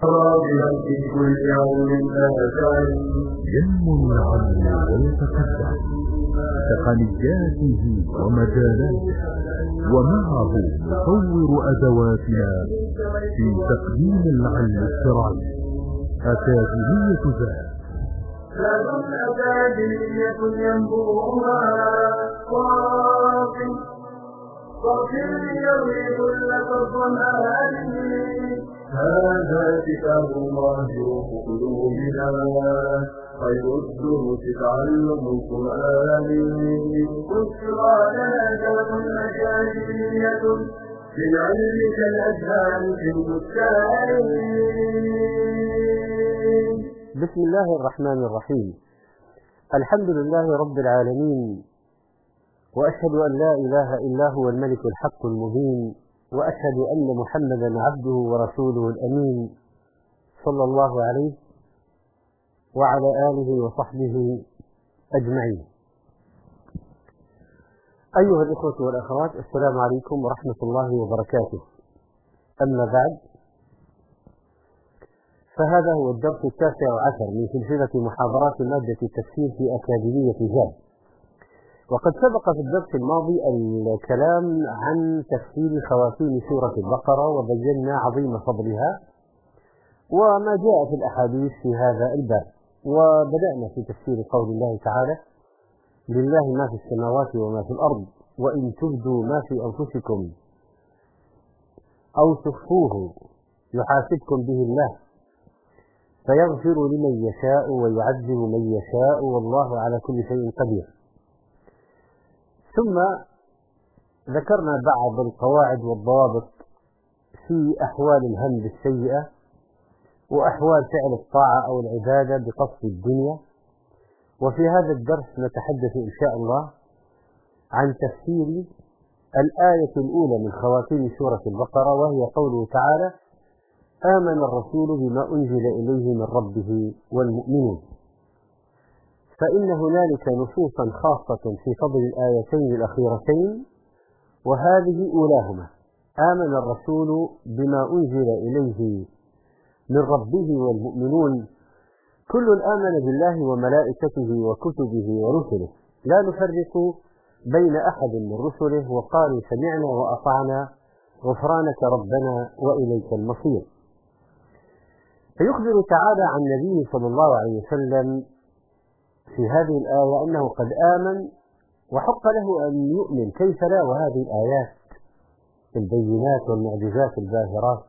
في كل يوم أبدا ينمو العلم ويتقدم تقنياته ومجالاته، ومعه نطور أدواتنا في تقديم العلم الشرعي. أكاديمية ذات أكاديمية ينبوها صافي يروي كل الظمآن. هذا كتاب الله روح قلوبنا، خير الدروس تعلم القرآن. بشرى لنا ذات أكاديمية للعلم كالأزهار في البستان. بسم الله الرحمن الرحيم. الحمد لله رب العالمين، وأشهد أن لا إله إلا هو الملك الحق المبين، وأشهد أن محمدا عبده ورسوله الأمين، صلى الله عليه وعلى آله وصحبه أجمعين. أيها الإخوة والأخوات، السلام عليكم ورحمة الله وبركاته. أما بعد، فهذا هو الدرس 19 من سلسلة محاضرات مادة التفسير في أكاديمية جاد. وقد سبق في الدرس الماضي الكلام عن تفسير خواتيم سورة البقرة، وبينا عظيم فضلها وما جاء في الأحاديث في هذا الباب. وبدأنا في تفسير قول الله تعالى: لله ما في السماوات وما في الأرض، وإن تبدوا ما في أنفسكم أو تخفوه يحاسبكم به الله فيغفر لمن يشاء ويعذب من يشاء والله على كل شيء قدير. ثم ذكرنا بعض القواعد والضوابط في أحوال الهم السيئة وأحوال فعل الطاعة أو العبادة بقصد الدنيا. وفي هذا الدرس نتحدث إن شاء الله عن تفسير الآية الأولى من خواتيم سورة البقرة، وهي قوله تعالى: آمن الرسول بما أنزل إليه من ربه والمؤمنون. فإن هنالك نصوصا خاصة في فضل الآيتين الأخيرتين، وهذه أولاهما: آمن الرسول بما أنزل إليه من ربه والمؤمنون كل آمن بالله وملائكته وكتبه ورسله لا نفرق بين أحد من رسله، وقالوا سمعنا وأطعنا غفرانك ربنا وإليك المصير. فيخبر تعالى عن النبي صلى الله عليه وسلم في هذه الآية أنه قد آمن وحق له أن يؤمن، كيف لا، وهذه الآيات البينات والمعجزات الباهرات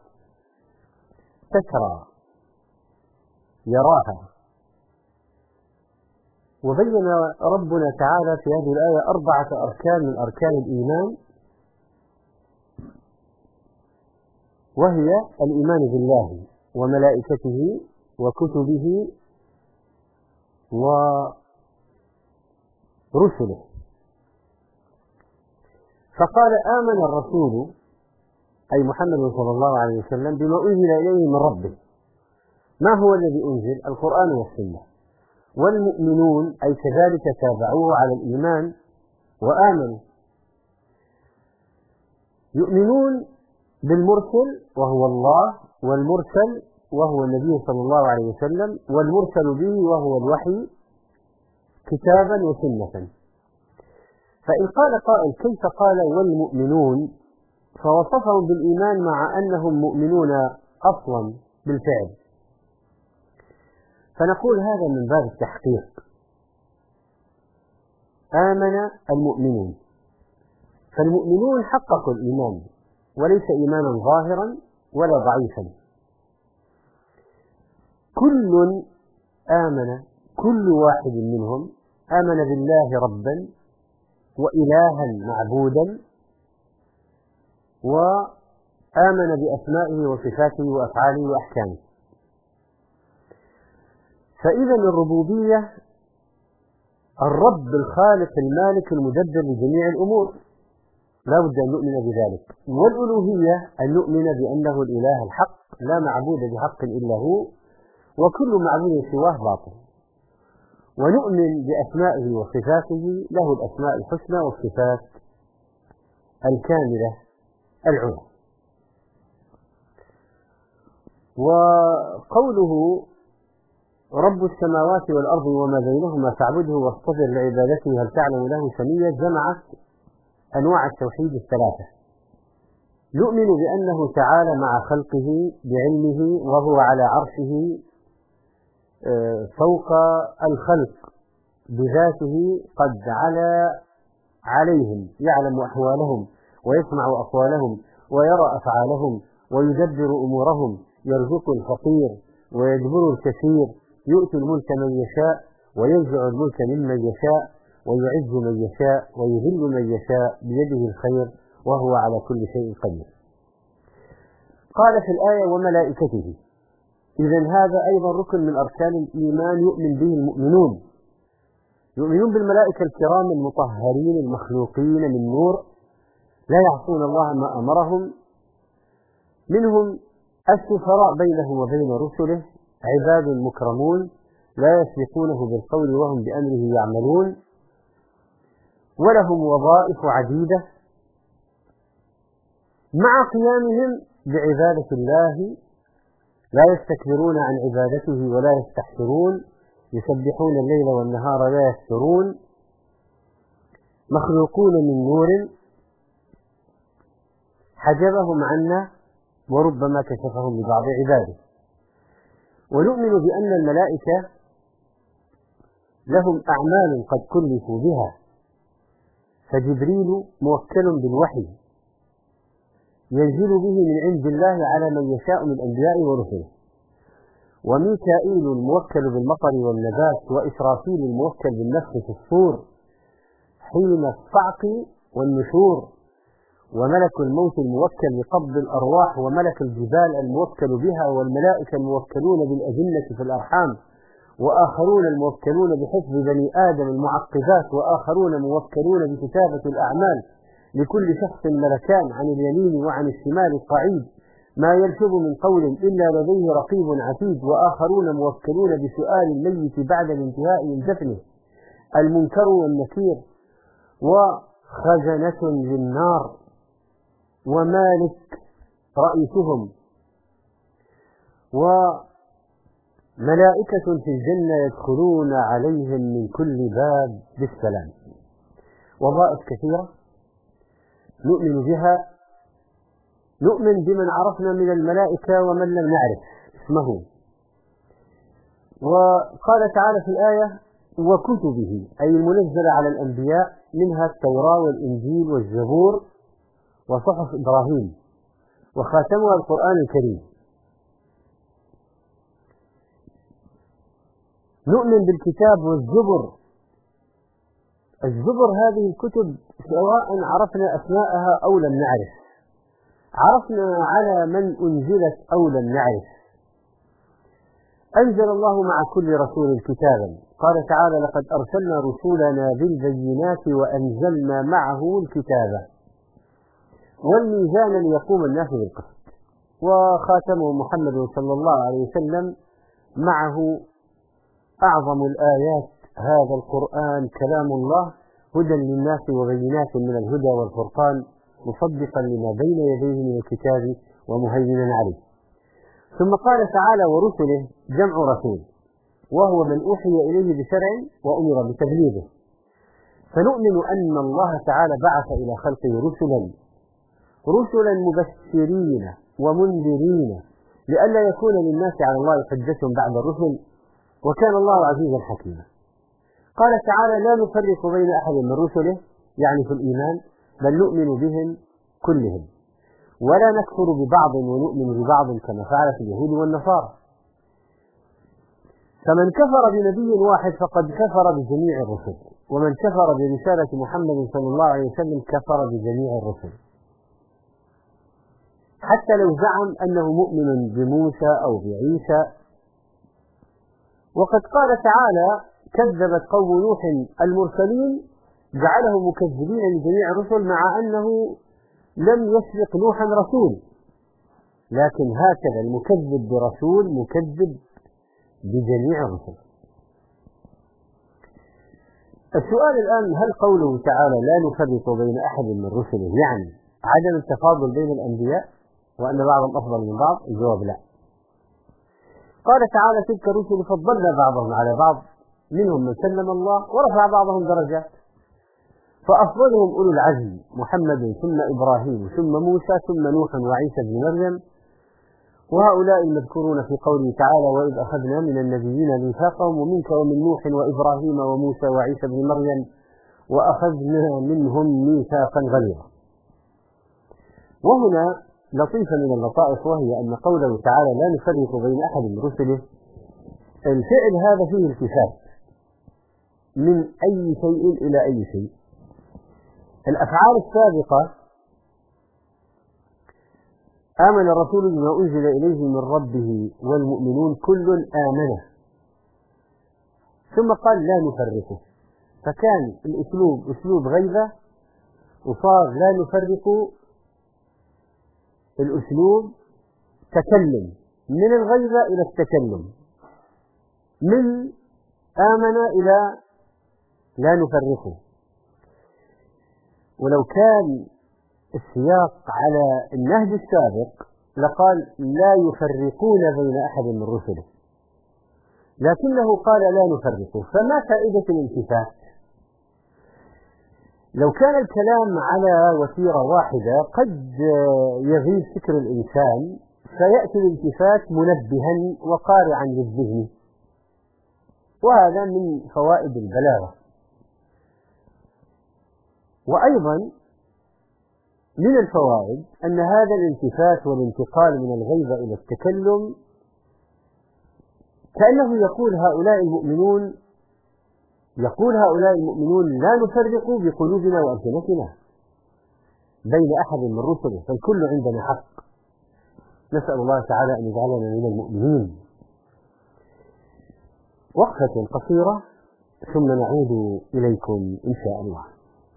تسرى يراها. وبين ربنا تعالى في هذه الآية 4 أركان من أركان الإيمان، وهي الإيمان بالله وملائكته وكتبه ورسله. فقال: آمن الرسول أي محمد صلى الله عليه وسلم بما أنزل إليه من ربه. ما هو الذي أنزل؟ القرآن والسنة. والمؤمنون أي كذلك تابعوه على الإيمان وآمنوا. يؤمنون بالمرسل وهو الله، والمرسل وهو النبي صلى الله عليه وسلم، والمرسل به وهو الوحي كتابا وسنة. فإن قال قائل: كيف قال والمؤمنون؟ فوصفهم بالإيمان مع أنهم مؤمنون أصلا بالفعل. فنقول هذا من باب التحقيق. آمن المؤمنون، فالمؤمنون حققوا الإيمان، وليس إيمانا ظاهرا ولا ضعيفا. كل آمن، كل واحد منهم آمن بالله ربا وإلها معبودا، وآمن بأسمائه وصفاته وأفعاله وأحكامه. فإذا الربوبية الرب الخالق المالك المدبر لجميع الأمور، لا بد أن نؤمن بذلك. والألوهية أن نؤمن بأنه الإله الحق لا معبود بحق إلا هو، وكل معبود سواه باطل. ونؤمن بأسمائه وصفاته، له الأسماء الحسنى والصفات الكاملة العلى. وقوله رب السماوات والأرض وما بينهما فاعبده واصطبر لعبادته هل تعلم له سميا جمعت أنواع التوحيد الثلاثة. نؤمن بأنه تعالى مع خلقه بعلمه وهو على عرشه فوق الخلق بذاته قد علا عليهم، يعلم أحوالهم ويسمع أقوالهم ويرى أفعالهم ويدبر أمورهم، يرزق الفقير ويجبر الكثير، يؤتي الملك من يشاء وينزع الملك ممن يشاء ويعز من يشاء ويذل من يشاء بيده الخير وهو على كل شيء قدير. قال في الآية وملائكته، إذن هذا أيضا ركن من أركان الإيمان يؤمن به المؤمنون، يؤمنون بالملائكة الكرام المطهرين المخلوقين من نور لا يعصون الله ما أمرهم، منهم السفراء بينه وبين رسله، عباد مكرمون لا يسبقونه بالقول وهم بأمره يعملون، ولهم وظائف عديدة مع قيامهم بعبادة الله، لا يستكبرون عن عبادته ولا يستحسرون، يسبحون الليل والنهار لا يفترون، مخلوقون من نور حجبهم عنا وربما كشفهم لبعض عباده. ونؤمن بأن الملائكة لهم أعمال قد كلفوا بها، فجبريل موكل بالوحي ينزل به من عند الله على من يشاء من الأنبياء ورسله، وميكائيل الموكل بالمطر والنبات، وإسرافيل الموكل بالنفخ في الصور حين الصعق والنشور، وملك الموت الموكل بقبض الأرواح، وملك الجبال الموكل بها، والملائكة الموكلون بالأجنة في الأرحام، وآخرون الموكلون بحفظ بني آدم المعقبات، وآخرون موكلون بكتابة الأعمال، لكل شخص ملكان عن اليمين وعن الشمال قعيد، ما يلفظ من قول إلا لديه رقيب عتيد، وآخرون موكلون بسؤال الميت بعد الانتهاء من دفنه، المنكر والنكير، وخزنة للنار، ومالك رئيسهم، وملائكة في الجنة يدخلون عليهم من كل باب بالسلام. وظائف كثيرة نؤمن بها، نؤمن بمن عرفنا من الملائكة ومن لم نعرف اسمه. وقال تعالى في الآية وكتبه، أي المنزل على الأنبياء، منها التوراة والإنجيل والزبور وصحف إبراهيم، وخاتمها القرآن الكريم. نؤمن بالكتاب والزبر. الزبر هذه الكتب سواء عرفنا أسماءها أو لم نعرف، عرفنا على من أنزلت أو لم نعرف. أنزل الله مع كل رسول كتابا، قال تعالى لقد أرسلنا رسولنا بالبينات وأنزلنا معه الكتاب والميزان ليقوم الناس بالقسط، وخاتمه محمد صلى الله عليه وسلم معه أعظم الآيات، هذا القرآن كلام الله هدى للناس وبينات من الهدى والفرقان مصدقا لما بين يديه من الكتاب ومهيمنا عليه. ثم قال تعالى ورسله، جمع رسول، وهو من أوحي إليه بشرع وأمر بتبليغه. فنؤمن أن الله تعالى بعث إلى خلقه رسلا مبشرين ومنذرين لئلا يكون للناس على الله حجة بعد الرسل، وكان الله عزيزا حكيما. قال تعالى لا نفرق بين أحد من رسله، يعني في الإيمان، بل نؤمن بهم كلهم ولا نكفر ببعض ونؤمن ببعض كما فعلت اليهود والنصارى. فمن كفر بنبي واحد فقد كفر بجميع الرسل، ومن كفر برسالة محمد صلى الله عليه وسلم كفر بجميع الرسل، حتى لو زعم أنه مؤمن بموسى أو بعيسى. وقد قال تعالى كذبت قوم نوح المرسلين، جعلهم مكذبين لجميع الرسل، مع أنه لم يسبق نوحا رسول، لكن هكذا المكذب برسول مكذب بجميع الرسل. السؤال الآن، هل قوله تعالى لا نفرق بين أحد من رسله يعني عدم التفاضل بين الأنبياء وأن بعضهم أفضل من بعض؟ الجواب لا. قال تعالى تلك الرسل فضلنا بعضهم على بعض منهم من سلم الله ورفع بعضهم درجات، فأفضلهم أولو العزم محمد ثم إبراهيم ثم موسى ثم نوح وعيسى بن مريم، وهؤلاء المذكورون في قوله تعالى وإذ أخذنا من النبيين ميثاقهم ومنك ومن نوح وإبراهيم وموسى وعيسى بن مريم وأخذنا منهم ميثاقا غليظا. وهنا لطيفة من اللطائف، وهي أن قوله تعالى لا نفرق بين أحد من رسله، الفعل هذا فيه التفات من أي شيء إلى أي شيء. الأفعال السابقة آمن الرسول بما أنزل إليه من ربه والمؤمنون كل آمنه، ثم قال لا نفرقه، فكان الأسلوب أسلوب غيبة، وصار لا نفرق الأسلوب تكلم، من الغيبة إلى التكلم، من آمن إلى لا نفرقه. ولو كان السياق على النهج السابق لقال لا يفرقون بين أحد من رسله، لكنه قال لا نفرقه، فما فائدة الالتفات؟ لو كان الكلام على وتيرة واحدة قد يغيب فكر الإنسان فيأتي الالتفات منبها وقارعا للذهن، وهذا من فوائد البلاغة. وأيضا من الفوائد أن هذا الالتفات والانتقال من الغيبة إلى التكلم كأنه يقول هؤلاء المؤمنون لا نفرق بقلوبنا وألسنتنا بين أحد من رسله، فالكل عندنا حق. نسأل الله تعالى أن يجعلنا من المؤمنين. وقفة قصيرة ثم نعود إليكم إن شاء الله.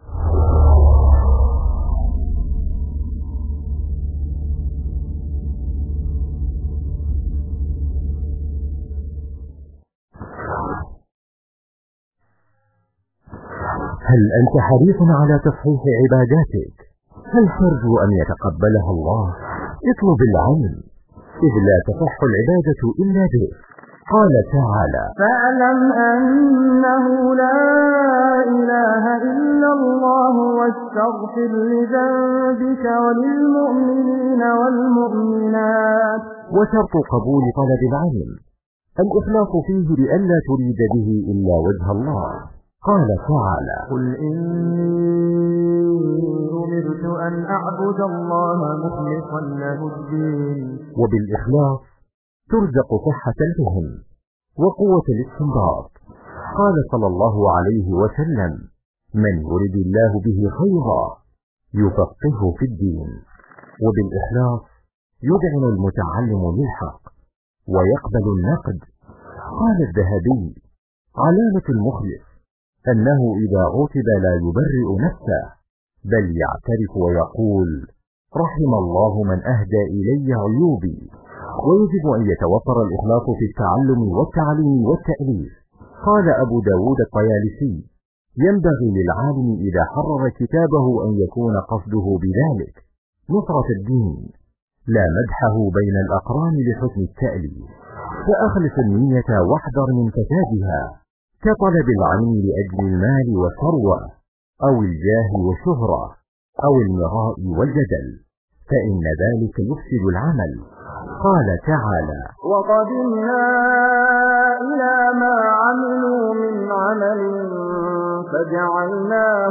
هل أنت حريص على تصحيح عباداتك؟ هل ترجو أن يتقبلها الله؟ اطلب العلم، إذ لا تصح العبادة إلا به. قال تعالى فاعلم أنه لا إله إلا الله واستغفر لذنبك وللمؤمنين والمؤمنات. وشرط قبول طلب العلم الإخلاص فيه لئلا تريد به إلا وجه الله. قال تعالى قل إني أمرت أن أعبد الله مخلصا له الدين. وبالإخلاص ترزق صحة الفهم وقوة الاستنباط. قال صلى الله عليه وسلم من يرد الله به خيرا يفقهه في الدين. وبالإخلاص يذعن المتعلم للحق ويقبل النقد. قال الذهبي علامة المخلص أنه إذا عوتب لا يبرئ نفسه بل يعترف ويقول رحم الله من أهدى إلي عيوبي. ويجب أن يتوفر الإخلاص في التعلم والتعليم والتأليف. قال أبو داود الطيالسي ينبغي للعالم إذا حرر كتابه أن يكون قصده بذلك نصرة الدين لا مدحه بين الأقران لحسن التأليف. فأخلص النية واحذر من فسادها كطلب العلم لأجل المال والثروة أو الجاه والشهرة أو المراء والجدل، فإن ذلك يفسد العمل. قال تعالى وقدمنا إلى ما عملوا من عمل فجعلناه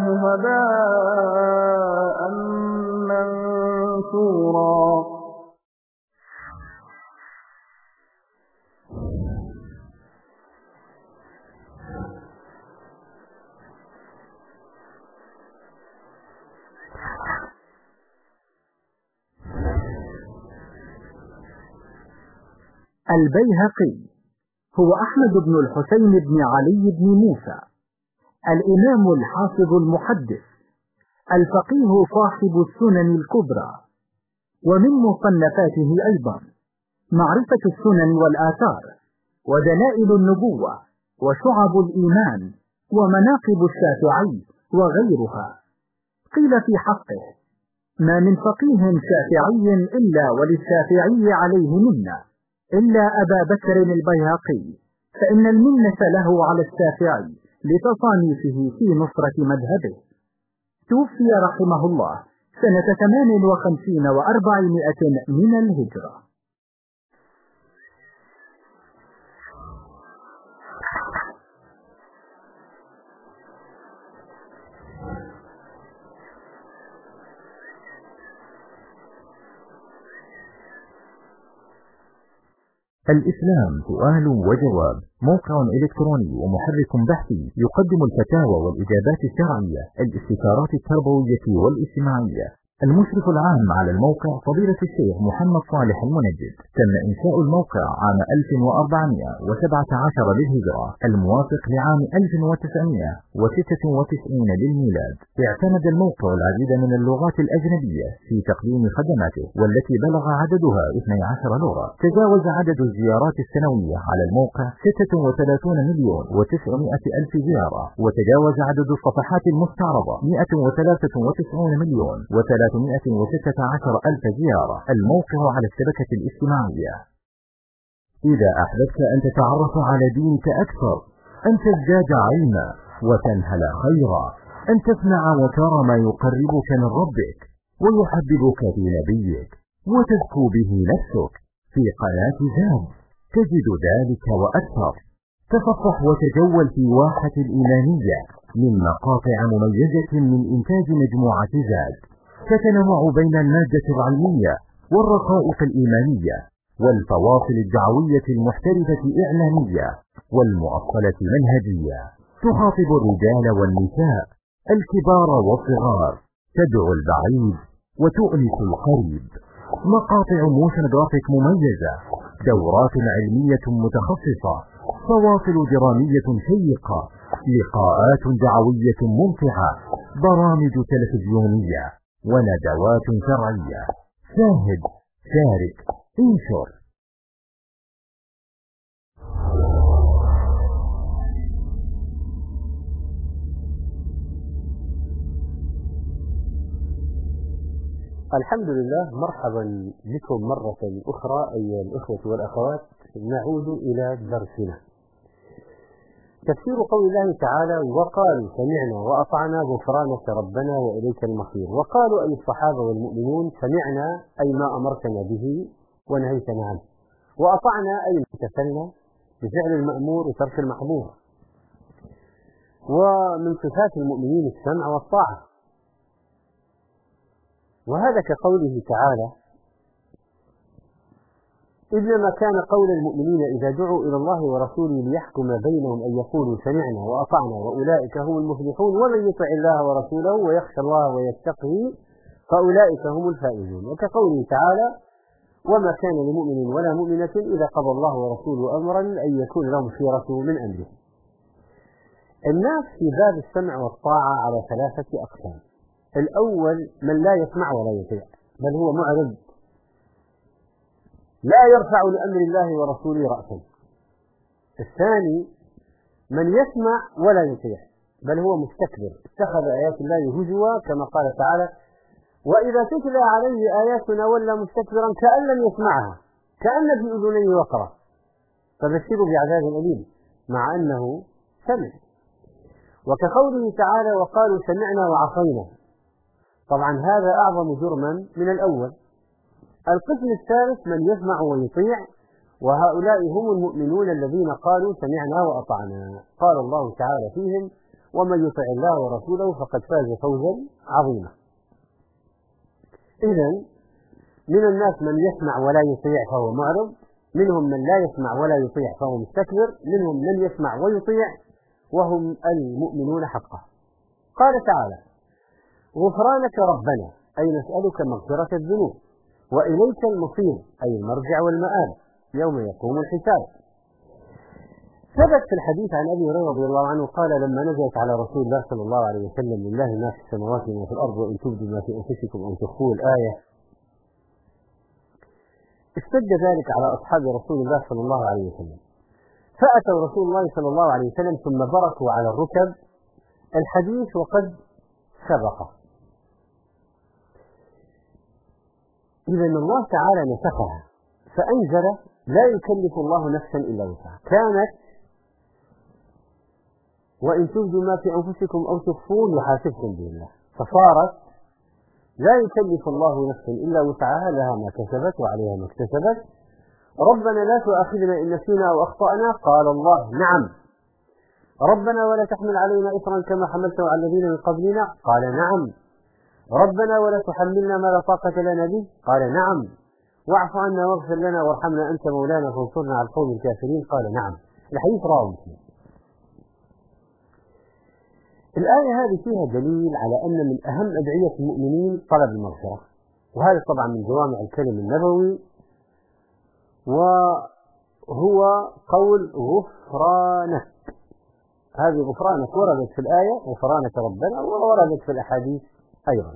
هباء منثورا. البيهقي هو أحمد بن الحسين بن علي بن موسى، الإمام الحافظ المحدث الفقيه صاحب السنن الكبرى. ومن مصنفاته أيضا معرفة السنن والآثار ودلائل النبوة وشعب الإيمان ومناقب الشافعي وغيرها. قيل في حقه ما من فقيه شافعي إلا وللشافعي عليه منة، إلا أبا بكر البيهقي، فإن المنة له على الشافعي لتصانيفه في نصرة مذهبه. توفي رحمه الله سنة 58 و400 من الهجرة. الإسلام سؤال وجواب، موقع إلكتروني ومحرك بحثي يقدم الفتاوى والإجابات الشرعية، الاستشارات التربوية والاجتماعية. المشرف العام على الموقع فضيلة الشيخ محمد صالح المنجد. تم إنشاء الموقع عام 1417 للهجرة، الموافق لعام 1996 للميلاد. اعتمد الموقع العديد من اللغات الأجنبية في تقديم خدماته، والتي بلغ عددها 12 لغة. تجاوز عدد الزيارات السنوية على الموقع 36,900,000 زيارة، وتجاوز عدد الصفحات المستعرضة 193,316,000 زيارة. الموقع على الشبكة الاجتماعية. إذا أحببت أن تتعرف على دينك أكثر، أن تزداد علما وتنهل خيرا، أن تسمع وترى ما يقربك من ربك ويحببك في نبيك وتزكو به نفسك، في قناة زاد تجد ذلك وأكثر. تصفح وتجول في واحة الإيمانية من مقاطع مميزة من إنتاج مجموعة زاد، تتنوع بين المادة العلمية والرقائق الإيمانية والفواصل الدعوية المحترفة إعلامية والمؤصلة منهجية. تخاطب الرجال والنساء، الكبار والصغار، تدعو البعيد وتؤنس القريب. مقاطع موشن جرافيك مميزة، دورات علمية متخصصة، فواصل درامية شيقة، لقاءات دعوية ممتعة، برامج تلفزيونية وندوات شرعية. شاهد، شارك، انشر. الحمد لله. مرحبا بكم مرة أخرى أيها الإخوة والأخوات. نعود إلى درسنا. تفسير قول الله تعالى: وقالوا سمعنا وأطعنا غفرانك ربنا وإليك المصير. وقالوا أي الصحابة والمؤمنون: سمعنا أي ما أمرتنا به ونهيتنا عنه، وأطعنا أي امتثلنا بفعل المأمور وترك المحظور. ومن صفات المؤمنين السمع والطاعة، وهذا كقوله تعالى: إنما كان قول المؤمنين إذا دعوا إلى الله ورسوله ليحكم بينهم أن يقولوا سمعنا وأطعنا وأولئك هم المفلحون، ومن يطع الله ورسوله ويخشى الله ويتقه فأولئك هم الفائزون. وكقوله تعالى: وما كان لمؤمن ولا مؤمنة إذا قضى الله ورسوله أمرا أن يكون لهم خيرة من أمره. الناس في باب السمع والطاعة على 3 أقسام. الأول من لا يسمع ولا يطيع، بل هو معرض، لا يرفع لأمر الله ورسوله رأسا. الثاني من يسمع ولا يطيع، بل هو مستكبر، اتخذ آيات الله هزوا، كما قال تعالى: وإذا تتلى عليه آياتنا ولى مستكبرا كأن لم يسمعها كأن في أذنيه وقرا فبشروا بعذاب أليم، مع أنه سمع. وكقوله تعالى: وقالوا سمعنا وعصينا. طبعا هذا أعظم جرما من الأول. القسم الثالث من يسمع ويطيع، وهؤلاء هم المؤمنون الذين قالوا سمعنا وأطعنا. قال الله تعالى فيهم: ومن يطع الله ورسوله فقد فاز فوزا عظيما. إذن من الناس من يسمع ولا يطيع فهو معرض، منهم من لا يسمع ولا يطيع فهو مستكبر، منهم من يسمع ويطيع وهم المؤمنون حقا. قال تعالى: غفرانك ربنا، أي نسألك مغفرة الذنوب، وإليك المصير، أي المرجع والمآب يوم يقوم الحساب. ثبت في الحديث عن أبي هريرة رضي الله عنه قال: لما نزلت على رسول الله صلى الله عليه وسلم: لله ما في السماوات وما في الأرض وإن تبدوا ما في أنفسكم أو تخفوه، الآية، اشتد ذلك على أصحاب رسول الله صلى الله عليه وسلم، فأتوا رسول الله صلى الله عليه وسلم ثم بركوا على الركب. الحديث وقد سبقه. إذن الله تعالى نسخها فأنزل لا يكلف الله نفسا إلا وسعها. كانت وإن تبدوا ما في أنفسكم أو تخفوه يحاسبكم به الله، فصارت لا يكلف الله نفسا إلا وسعها، لها ما كسبت وعليها ما اكتسبت. ربنا لا تؤاخذنا إن نسينا أو أخطأنا، قال الله نعم. ربنا ولا تحمل علينا إصرا كما حملته على الذين من قبلنا، قال نعم. ربنا ولا تحملنا ما لا طاقة لنا به، قال نعم. واعف عنا واغفر لنا وارحمنا أنت مولانا فانصرنا على القوم الكافرين، قال نعم. الحديث رواه مسلم. الآية هذه فيها دليل على أن من أهم أدعية المؤمنين طلب المغفرة، وهذا طبعا من جوامع الكلم النبوي، وهو قول غفرانك. هذه غفرانك وردت في الآية غفرانك ربنا، ووردت في الأحاديث أيضا.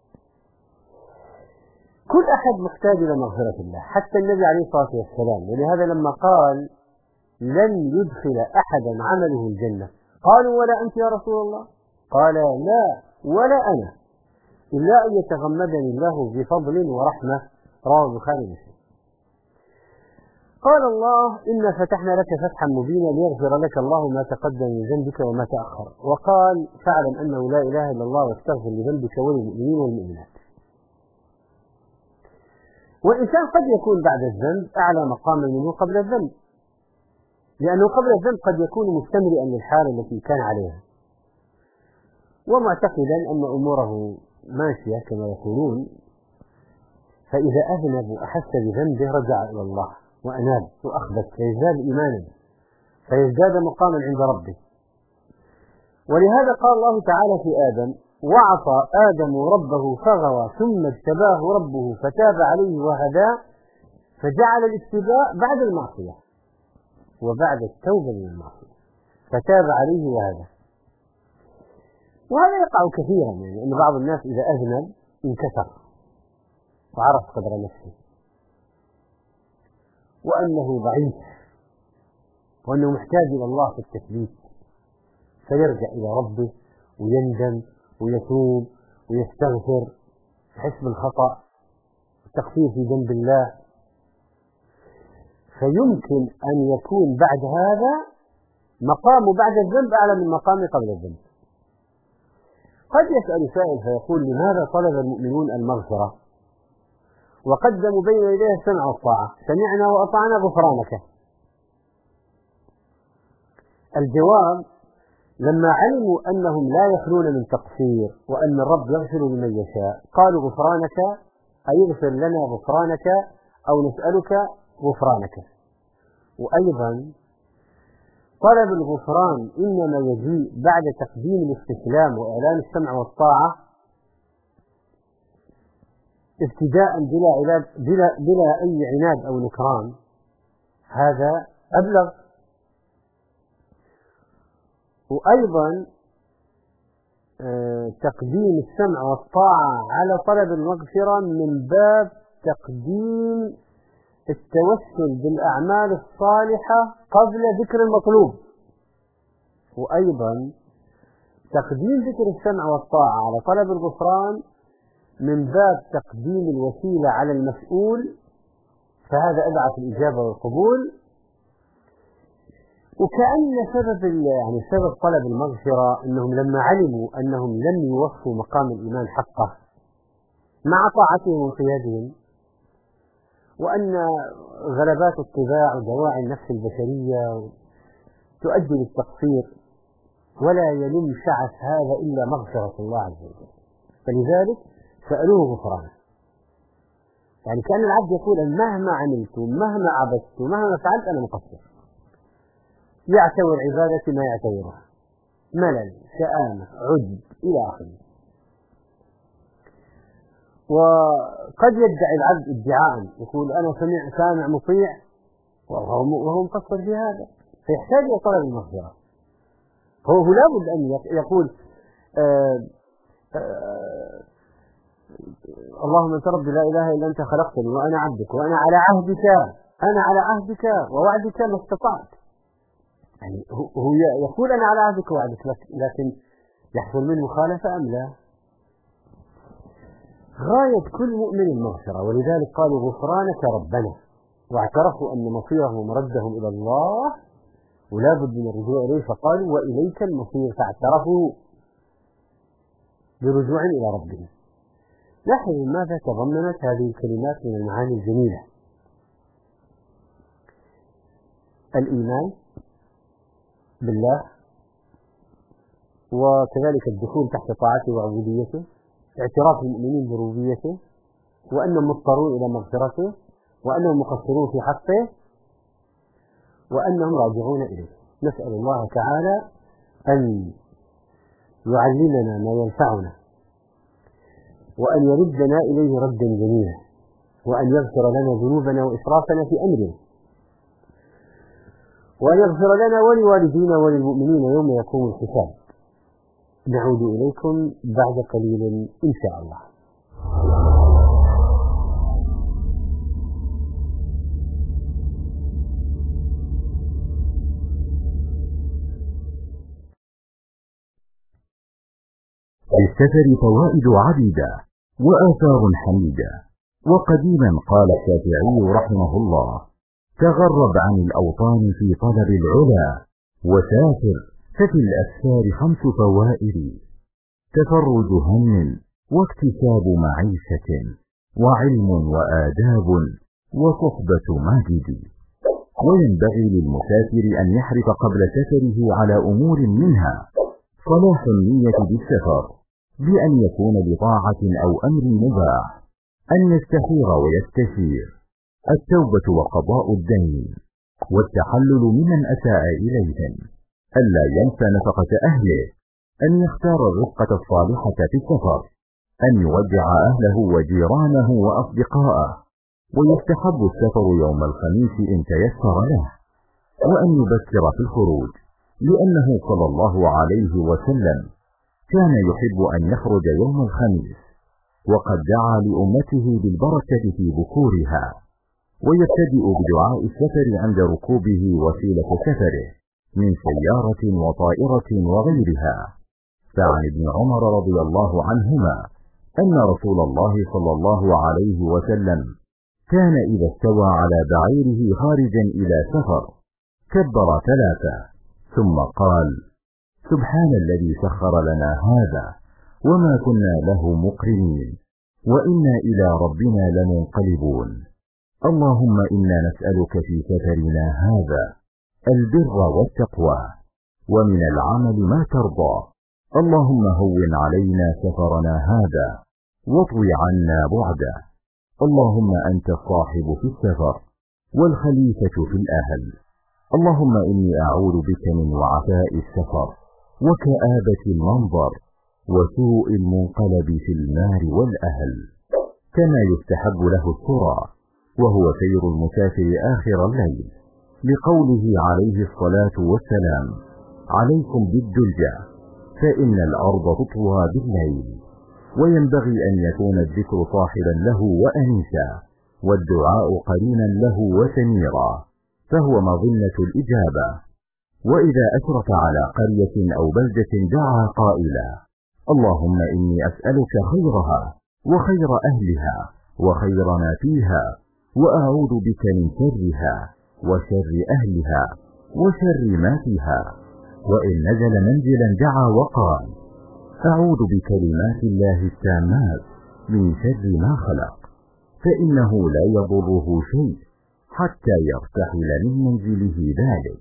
كل أحد محتاج إلى مغفرة الله، حتى النبي عليه الصلاة والسلام، ولهذا لما قال لن يدخل أحدا عمله الجنة قالوا ولا أنت يا رسول الله؟ قال لا ولا أنا، إلا أن يتغمدني الله بفضل ورحمة، رواه البخاري ومسلم. قال الله إنا فتحنا لك فتحا مبينا ليغفر لك الله ما تقدم من ذنبك وما تأخر، وقال فاعلم أنه لا إله إلا الله واستغفر لذنبك وللمؤمنين والمؤمنات. والإنسان قد يكون بعد الذنب أعلى مقاما منه قبل الذنب، لأنه قبل الذنب قد يكون مستمرئا للحالة التي كان عليها ومعتقدا أن أموره ماشية كما يقولون، فإذا أذنب وأحس بذنبه رجع إلى الله وأناب وأخبت فيزداد إيمانا، فيزداد مقاما عند ربه. ولهذا قال الله تعالى في آدم وعصى آدم ربه فغوى ثم اجتباه ربه فتاب عليه وهداه، فجعل الاتباع بعد المعصية وبعد التوبة من المعصية، فتاب عليه وهداه. وهذا يقع كثيرا، يعني أن بعض الناس إذا أذنب انكسر وعرف قدر نفسه وأنه ضعيف وأنه محتاج إلى الله في التثبيت، فيرجع إلى ربه ويندم ويتوب ويستغفر، يحس بالخطأ والتقصير في ذنب الله، فيمكن أن يكون بعد هذا مقامه بعد الذنب أعلى من مقامه قبل الذنب. قد يسأل سائل فيقول لماذا طلب المؤمنون المغفرة وقدموا بين يديه السمع والطاعة؟ سمعنا وأطعنا غفرانك. الجواب لما علموا أنهم لا يخلون من تقصير وأن الرب يغفر لمن يشاء قالوا غفرانك، أي اغفر لنا غفرانك أو نسألك غفرانك. وأيضا طلب الغفران إنما يجيء بعد تقديم الاستسلام وإعلان السمع والطاعة ابتداء بلا أي عناد أو نكران، هذا أبلغ. وأيضا تقديم السمع والطاعة على طلب المغفرة من باب تقديم التوسل بالأعمال الصالحة قبل ذكر المطلوب، وأيضا تقديم ذكر السمع والطاعة على طلب الغفران من باب تقديم الوسيلة على المسؤول، فهذا أضعف الإجابة والقبول. وكأن سبب طلب المغفرة أنهم لما علموا أنهم لم يوفوا مقام الإيمان حقه مع طاعتهم وانقيادهم، وأن غلبات الطباع ودواعي النفس البشرية تؤدي للتقصير، ولا يلم شعث هذا إلا مغفرة الله عز وجل، فلذلك سألوه غفرانه. يعني كان العبد يقول أن مهما عملت مهما عبدت مهما فعلت أنا مقصر، يعتبر عبادتي ما يعتبرها ملل شآمة عجب إلى آخره. وقد يدعي العبد ادعاء يقول أنا سامع مطيع وهو مقصر في هذا، فيحتاج إلى طلب المغفرة. هو لابد أن يقول اللهم أنت ربي لا إله إلا أنت خلقتني وأنا عبدك وأنا على عهدك ووعدك ما استطعت. يعني هو يقول أنا على عهدك ووعدك، لكن يحصل منه مخالفة أم لا؟ غاية كل مؤمن المغفرة، ولذلك قالوا غفرانك ربنا. واعترفوا أن مصيرهم ومردهم إلى الله ولا بد من الرجوع إليه، فقالوا وإليك المصير، فاعترفوا برجوع إلى ربهم. لاحظوا ماذا تضمنت هذه الكلمات من المعاني الجميلة: الإيمان بالله، وكذلك الدخول تحت طاعته وعبوديته، اعتراف المؤمنين بربوبيته، وأنهم مضطرون إلى مغفرته، وأنهم مقصرون في حقه، وأنهم راجعون إليه. نسأل الله تعالى أن يعلمنا ما ينفعنا، وأن يردنا إليه ردا جميلا، وأن يغفر لنا ذنوبنا وإسرافنا في أمرنا، وأن يغفر لنا ولوالدينا وللمؤمنين يوم يقوم الحساب. نعود إليكم بعد قليل إن شاء الله. للسفر فوائد عديدة وآثار حميدة. وقديما قال الشافعي رحمه الله: تغرب عن الأوطان في طلب العلا، وسافر ففي الأسفار 5 فوائد: تفرج هم، واكتساب معيشة، وعلم وآداب، وصحبة ماجد. وينبغي للمسافر أن يحرص قبل سفره على أمور منها: صلاح النية بالسفر بأن يكون بطاعة أو أمر مباح، أن يستخير ويستشير، التوبة وقضاء الدين، والتحلل ممن أساء إليهم، ألا ينسى نفقة أهله، أن يختار الرفقة الصالحة في السفر، أن يودع أهله وجيرانه وأصدقاءه. ويستحب السفر يوم الخميس إن تيسر له، وأن يبكر في الخروج، لأنه صلى الله عليه وسلم كان يحب أن يخرج يوم الخميس، وقد دعا لأمته بالبركة في بكورها. ويبتدئ بدعاء السفر عند ركوبه وسيلة سفره من سيارة وطائرة وغيرها. فعن ابن عمر رضي الله عنهما أن رسول الله صلى الله عليه وسلم كان إذا استوى على بعيره خارجا إلى سفر كبر 3 ثم قال: سبحان الذي سخر لنا هذا وما كنا له مقرنين وإنا إلى ربنا لمنقلبون. اللهم إنا نسألك في سفرنا هذا البر والتقوى، ومن العمل ما ترضى. اللهم هون علينا سفرنا هذا واطوي عنا بعده. اللهم أنت الصاحب في السفر والخليفة في الأهل. اللهم إني أعوذ بك من وعثاء السفر وكآبة المنظر وسوء المنقلب في المال والأهل. كما يستحب له السرى، وهو سير المسافر آخر الليل، لقوله عليه الصلاة والسلام: عليكم بالدلجة فإن الأرض تطوى بالليل. وينبغي أن يكون الذكر صاحبا له وأنيسا، والدعاء قرينا له وسميرا، فهو مظنة الإجابة. وإذا أشرف على قرية أو بلدة دعا قائلا: اللهم إني أسألك خيرها وخير أهلها وخير ما فيها، وأعوذ بك من شرها وشر أهلها وشر ما فيها. وإن نزل منزلا دعا وقال: أعوذ بكلمات الله التامات من شر ما خلق، فإنه لا يضره شيء حتى يرتحل من منزله ذلك.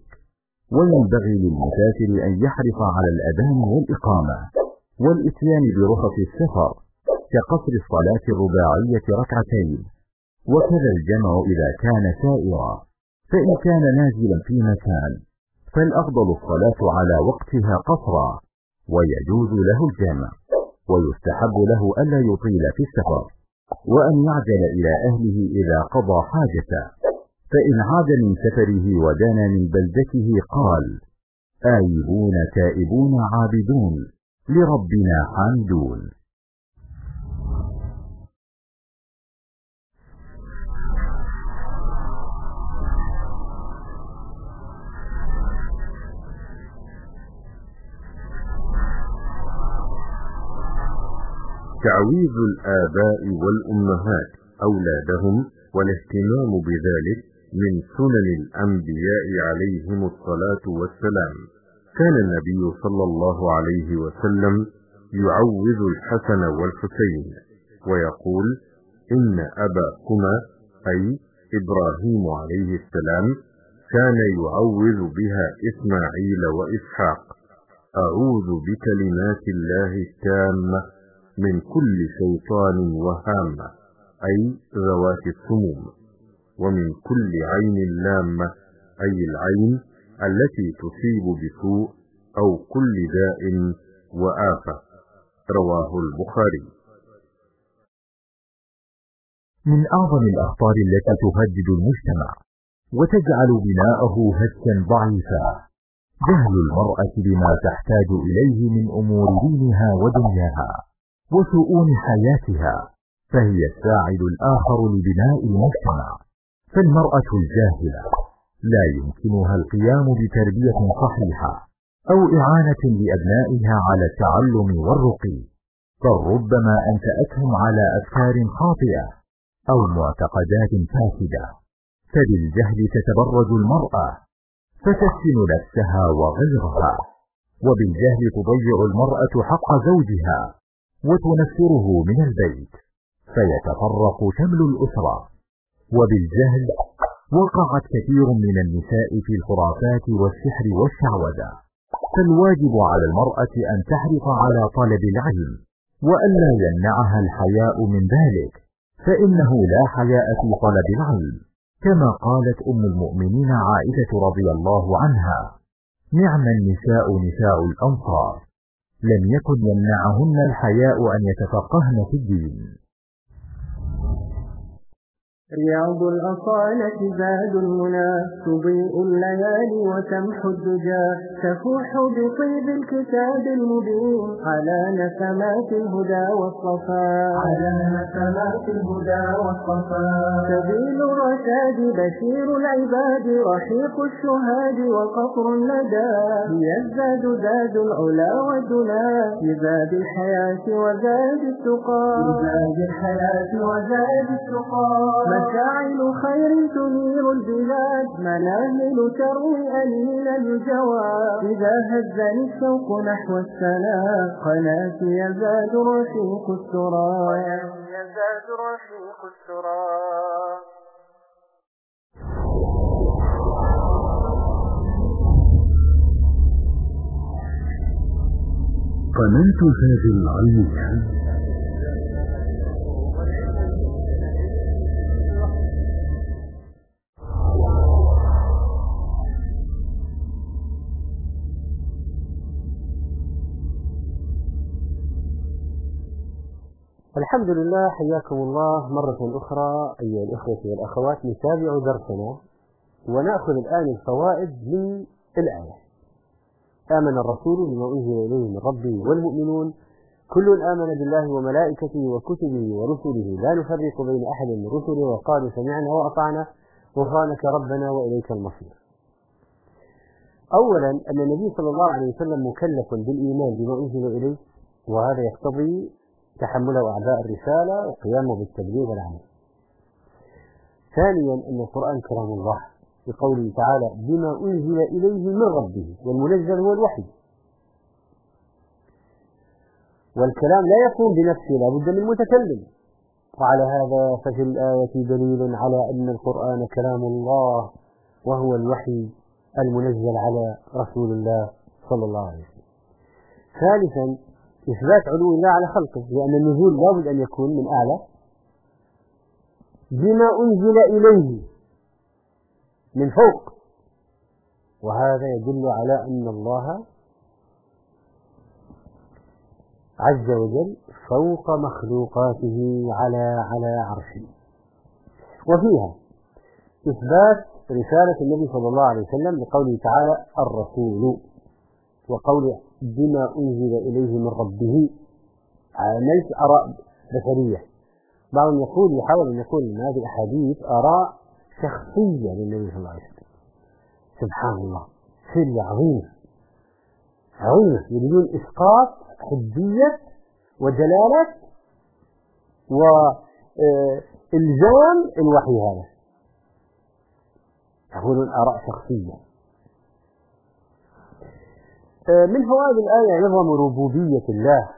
وينبغي للمسافر أن يحرص على الأذان والإقامة والإتيان برخص السفر، كقصر الصلاة الرباعية 2 وكذا الجمع إذا كان سائرا. فإن كان نازلا في مكان فالأفضل الصلاة على وقتها قصرا، ويجوز له الجمع. ويستحب له ألا يطيل في السفر، وأن يعجل إلى أهله إذا قضى حاجته. فإن عاد من سفره ودنا من بلدته قال: آيبون تائبون عابدون لربنا حامدون. تعويض الآباء والأمهات أولادهم والاهتمام بذلك من سنن الأنبياء عليهم الصلاة والسلام. كان النبي صلى الله عليه وسلم يعوذ الحسن والحسين ويقول: إن أباكما أي إبراهيم عليه السلام كان يعوذ بها إسماعيل وإسحاق: أعوذ بكلمات الله التامة من كل شيطان وهامة أي ذوات السموم، ومن كل عين لامة أي العين التي تصيب بسوء أو كل داء وآفة. رواه البخاري. من أعظم الأخطار التي تهدد المجتمع وتجعل بناءه هشا ضعيفا جهل المرأة بما تحتاج إليه من أمور دينها ودنياها وشؤون حياتها، فهي الساعد الآخر لبناء المجتمع. فالمرأة الجاهلة لا يمكنها القيام بتربية صحيحة أو إعانة لأبنائها على التعلم والرقي، بل ربما أنشأتهم على أفكار خاطئة أو معتقدات فاسدة. فبالجهل تتبرج المرأة فتسفن نفسها وغيرها، وبالجهل تضيع المرأة حق زوجها وتنفره من البيت فيتفرق شمل الأسرة. وبالجهل وقعت كثير من النساء في الخرافات والسحر والشعوذة. فالواجب على المرأة أن تحرص على طلب العلم وألا يمنعها الحياء من ذلك، فإنه لا حياء في طلب العلم، كما قالت أم المؤمنين عائشة رضي الله عنها: نعم النساء نساء الأنصار، لم يكن يمنعهن الحياء أن يتفقهن في الدين. رياض الأصالة زاد المنى، تضيء الليالي وتمحو الدجى، تفوح بطيب الكتاب المبين على نسمات الهدى والصفاء، سبيل الرشاد بشير العباد، رحيق الشهاد وقطر الندى، يزداد زاد العلا والدنا، لزاد الحياة وزاد التقى، مشاعل خير تنير البلاد، مناهل تروي أنين الجواد، إذا هزني الشوق نحو السلام، قناتي يزداد رشيق السرى. قناة فاز العلمية. الحمد لله، حياكم الله مرة أخرى أيها الإخوة والأخوات. نتابع درسنا ونأخذ الآن الفوائد من الآية: آمن الرسول بما أنزل إليه من ربه والمؤمنون كل آمن بالله وملائكته وكتبه ورسله لا نفرق بين أحد من رسله وقالوا سمعنا وأطعنا غفرانك ربنا وإليك المصير. أولا أن النبي صلى الله عليه وسلم مكلف بالإيمان بما أنزل إليه، وهذا يقتضي تحمل أعباء الرسالة وقيامه بالتبليغ والعمل. ثانيا أن القرآن كلام الله بقوله تعالى بما أنزل إليه من ربه، والمنزل هو الوحي، والكلام لا يكون بنفسه، لا بد من متكلم. وعلى هذا ففي الآية دليل على أن القرآن كلام الله وهو الوحي المنزل على رسول الله صلى الله عليه وسلم. ثالثا إثبات علو الله على خلقه، لأن النزول لا بد أن يكون من أعلى. بما أنزل إليه من فوق، وهذا يدل على أن الله عز وجل فوق مخلوقاته على عرشه. وفيها إثبات رسالة النبي صلى الله عليه وسلم بقوله تعالى الرسول، وقوله بما أنزل إليه من ربه، ليس آراء بشرية. بعضهم يحاول أن يقول أن هذه الأحاديث آراء شخصية للنبي صلى الله عليه وسلم. سبحان الله، سر عظيمة يريدون إسقاط حجية ودلالة وإلزام الوحي هذا. أقول آراء شخصية. من فوائد الآية عظم ربوبية الله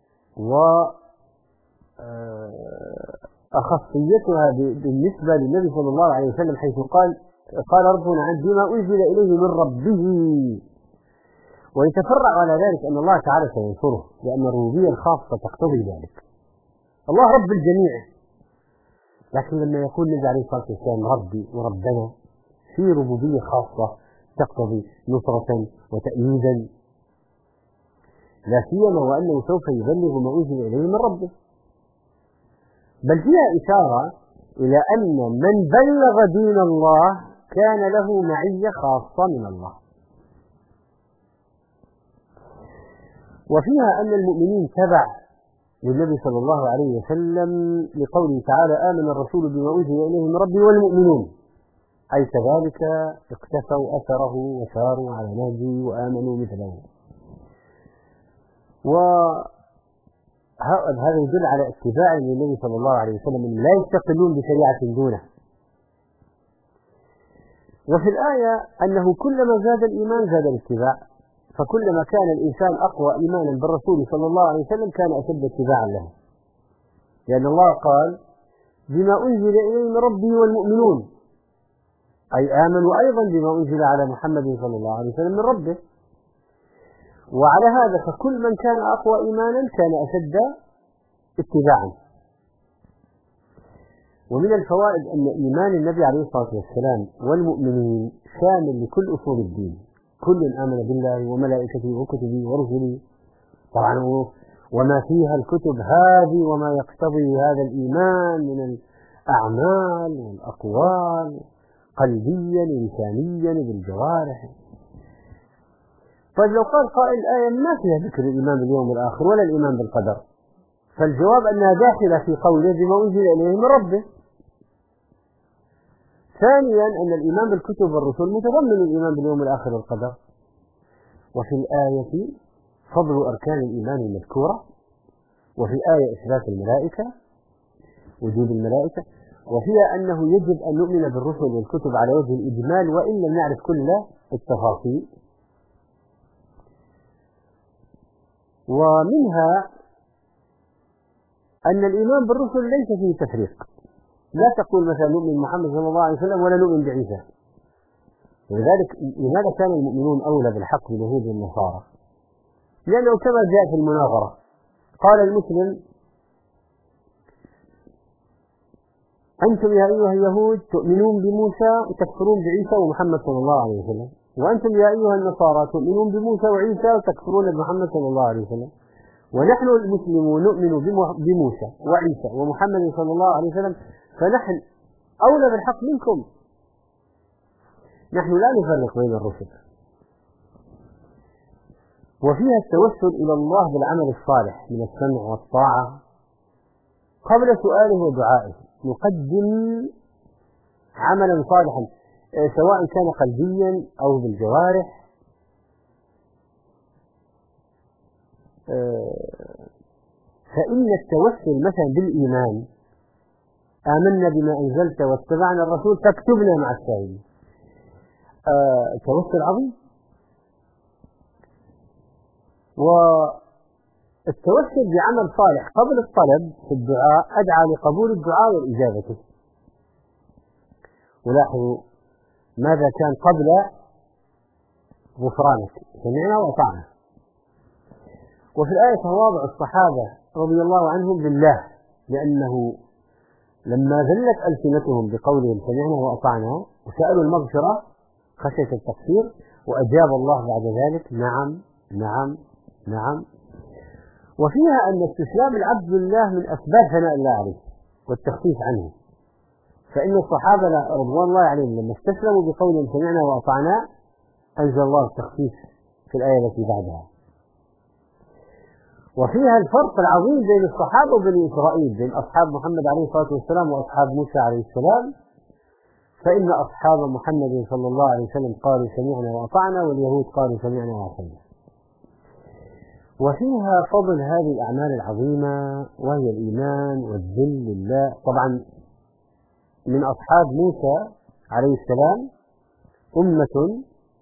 وأخصيتها بالنسبة للنبي صلى الله عليه وسلم، حيث قال ربنا عن بما أنزل إليه من ربه، ويتفرع على ذلك أن الله تعالى سينصره، لأن الربوبية الخاصة تقتضي ذلك. الله رب الجميع، لكن لما يكون النبي عليه الصلاة والسلام ربي وربنا في ربوبية خاصة تقتضي نصرة وتأييدا، لا سيما وأنه سوف يبلغ ما أنزل إليه من ربه. بل فيها إشارة إلى أن من بلغ دين الله كان له معية خاصة من الله. وفيها أن المؤمنين تبع للنبي صلى الله عليه وسلم لقوله تعالى آمن الرسول بما أنزل إليه من ربه والمؤمنون، أي كذلك اقتفوا أثره وساروا على نهجه وآمنوا مثله. وهذا يدل على اتباع للنبي صلى الله عليه وسلم، من لا يستقلون بشريعة دونه. وفي الآية أنه كلما زاد الإيمان زاد الاتباع، فكلما كان الإنسان أقوى إيمانا بالرسول صلى الله عليه وسلم كان أشد اتباعا له، لأن الله قال بما أنزل إليه من ربه والمؤمنون، أي آمنوا أيضا بما أنزل على محمد صلى الله عليه وسلم من ربه. وعلى هذا فكل من كان أقوى إيمانا كان أشد اتباعا. ومن الفوائد أن إيمان النبي عليه الصلاة والسلام والمؤمنين شامل لكل أصول الدين، كل آمن بالله وملائكته وكتبه ورسله طبعا، وما فيها الكتب هذه وما يقتضي هذا الإيمان من الأعمال والأقوال قلبيا لسانيا بالجوارح. طيب لو قال قائل الآية ما فيها ذكر الإيمان باليوم الآخر ولا الإيمان بالقدر، فالجواب أنها داخلة في قوله بما أنزل إليه من ربه. ثانيا أن الإيمان بالكتب والرسل متضمن الإيمان باليوم الآخر والقدر. وفي الآية فضل أركان الإيمان المذكورة، وفي الآية إثبات الملائكة، وجود الملائكة، وفيها أنه يجب أن نؤمن بالرسل والكتب على وجه الإجمال وإن لم نعرف كل التفاصيل. ومنها أن الإيمان بالرسل ليس فيه تفريق، لا تقول مثلا نؤمن محمد صلى الله عليه وسلم ولا نؤمن بعيسى. ولذلك لماذا كان المؤمنون أولى بالحق باليهود والنصارى؟ لأنه كما جاء في المناظرة قال المسلم أنتم يا أيها اليهود تؤمنون بموسى وتكفرون بعيسى ومحمد صلى الله عليه وسلم، وأنتم يا أيها النصارى تؤمنون بموسى وعيسى وتكفرون بمحمد صلى الله عليه وسلم، ونحن المسلمون نؤمن بموسى وعيسى ومحمد صلى الله عليه وسلم، فنحن أولى بالحق منكم، نحن لا نفرق بين الرسل. وفيها التوسل إلى الله بالعمل الصالح من السمع والطاعة قبل سؤاله ودعائه، نقدم عملا صالحا سواء كان قلبيا أو بالجوارح. فإن التوسل مثلا بالإيمان آمنا بما أنزلت واتبعنا الرسول فاكتبنا مع الشاهدين، توسل عظيم. والتوسل بعمل صالح قبل الطلب في الدعاء أدعى لقبول الدعاء والإجابة. ولاحظوا ماذا كان قبل غفرانك، سمعنا وأطعنا. وفي الآية تواضع الصحابة رضي الله عنهم لله، لأنه لما ذلت ألسنتهم بقولهم سمعنا وأطعنا وسألوا المغفرة خشية التقصير، وأجاب الله بعد ذلك نعم نعم نعم. وفيها أن استسلام العبد لله من أسباب ثناء الله عليه والتخفيف عنه، فإن الصحابة رضوان الله عليهم لما استسلموا بقولهم سمعنا وأطعنا أنزل الله التخفيف في الآية التي بعدها. وفيها الفرق العظيم بين الصحابة وبني إسرائيل، بين أصحاب محمد عليه الصلاة والسلام وأصحاب موسى عليه السلام، فإن أصحاب محمد صلى الله عليه وسلم قالوا سمعنا وأطعنا، واليهود قالوا سمعنا وعصينا. وفيها فضل هذه الأعمال العظيمة وهي الإيمان والذل لله. طبعا من أصحاب موسى عليه السلام أمة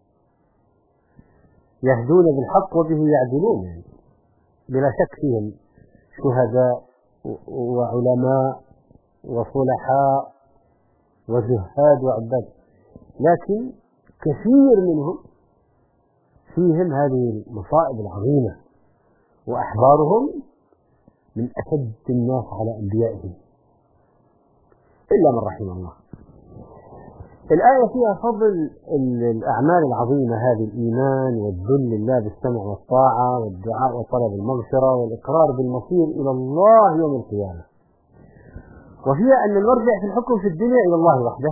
يهدون بالحق وبه يعدلون، يعني بلا شك فيهم شهداء وعلماء وصلحاء وزهاد وعباد، لكن كثير منهم فيهم هذه المصائب العظيمة، وأحبارهم من أشد الناس على أنبيائهم إلا من رحم الله. الآية فيها فضل الأعمال العظيمة هذه، الإيمان والذل لله بالسمع والطاعة والدعاء وطلب المغفرة والإقرار بالمصير إلى الله يوم القيامة، وفيها أن المرجع في الحكم في الدنيا إلى الله وحده،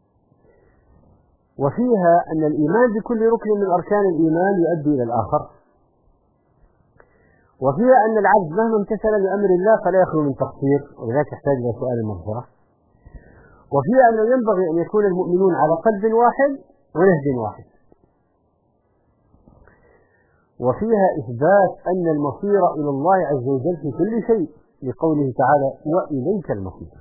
وفيها أن الإيمان بكل ركن من أركان الإيمان يؤدي إلى الآخر، وفيها أن العبد مهما امتثل لأمر الله فلا يخلو من تقصير، ولذلك يحتاج إلى سؤال المغفرة، وفيها أنه ينبغي أن يكون المؤمنون على قلب واحد ونهج واحد، وفيها إثبات أن المصير إلى الله عز وجل في كل شيء، لقوله تعالى وإليك المصير،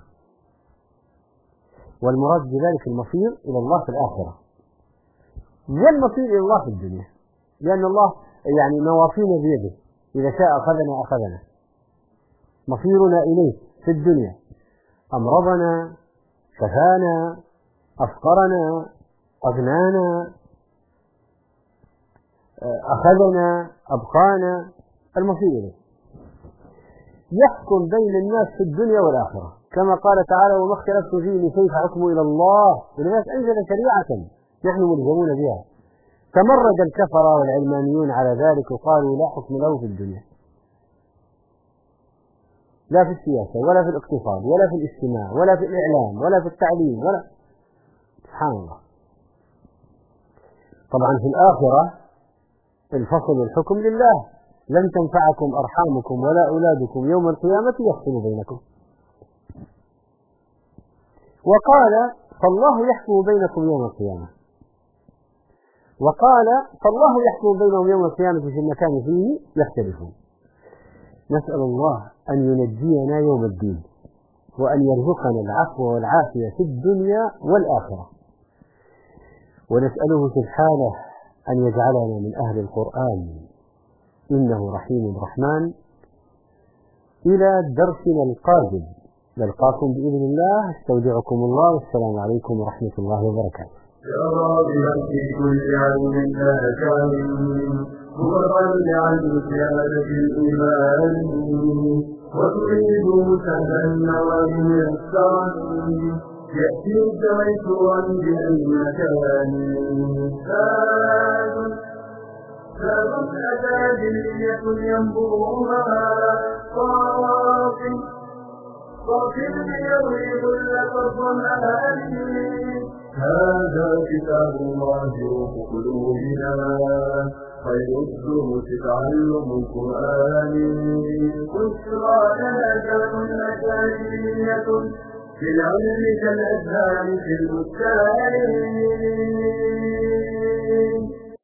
والمراد بذلك المصير إلى الله في الآخرة، والمصير إلى الله في الدنيا، لأن الله يعني نواصينا بيده، إذا شاء أخذنا أخذنا، مصيرنا إليه في الدنيا، أمرضنا، شفانا، أفقرنا، أغنانا، أخذنا، أبقانا، المصير إليه، يحكم بين الناس في الدنيا والآخرة، كما قال تعالى وما اختلفتم فيه كيف حكمه إلى الله، ولذلك أنزل شريعة نحن ملزمون بها. تمرد الكفرة والعلمانيون على ذلك وقالوا لا حكم له في الدنيا، لا في السياسة ولا في الاقتصاد ولا في الاجتماع ولا في الإعلام ولا في التعليم ولا، سبحان الله. طبعا في الآخرة الفصل والحكم لله، لن تنفعكم أرحامكم ولا أولادكم يوم القيامة يفصل بينكم. وقال فالله يحكم بينكم يوم القيامة، وقال فالله يحكم بينهم يوم القيامة في المكان فيه يختلفون. نسأل الله أن ينجينا يوم الدين، وأن يرزقنا العفو والعافية في الدنيا والآخرة، ونسأله سبحانه أن يجعلنا من أهل القرآن إنه رحيم رحمن. إلى درسنا القادم نلقاكم بإذن الله، استودعكم الله، والسلام عليكم ورحمة الله وبركاته. يا راغبا في كل علم نافع متطلعا لزيادة الإيمان وتريد تهنوا ميسرا يأتيك ميسورا بأي مكان ساد أكاديمية ينبوها صافي يروي كل الظمآن هذا كتاب الله روح قلوبنا خير الدروس تعلم القرآن بشرى لنا كون أكاديمية في العلم كالأزهار في البستان.